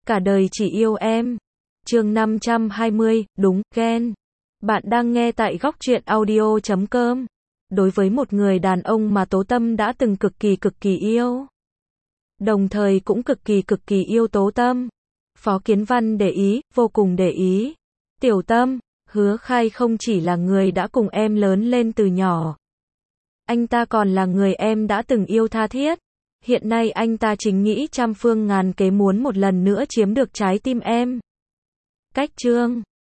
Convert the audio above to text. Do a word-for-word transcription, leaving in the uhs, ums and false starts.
Cả đời chỉ yêu em. Chương năm trăm hai mươi, đúng, ghen. Bạn đang nghe tại góc truyện audio chấm com. Đối với một người đàn ông mà Tố Tâm đã từng cực kỳ cực kỳ yêu, đồng thời cũng cực kỳ cực kỳ yêu Tố Tâm, Phó Kiến Văn để ý, vô cùng để ý. Tiểu Tâm, Hứa Khai không chỉ là người đã cùng em lớn lên từ nhỏ. Anh ta còn là người em đã từng yêu tha thiết. Hiện nay anh ta chính nghĩ trăm phương ngàn kế muốn một lần nữa chiếm được trái tim em. Cách chương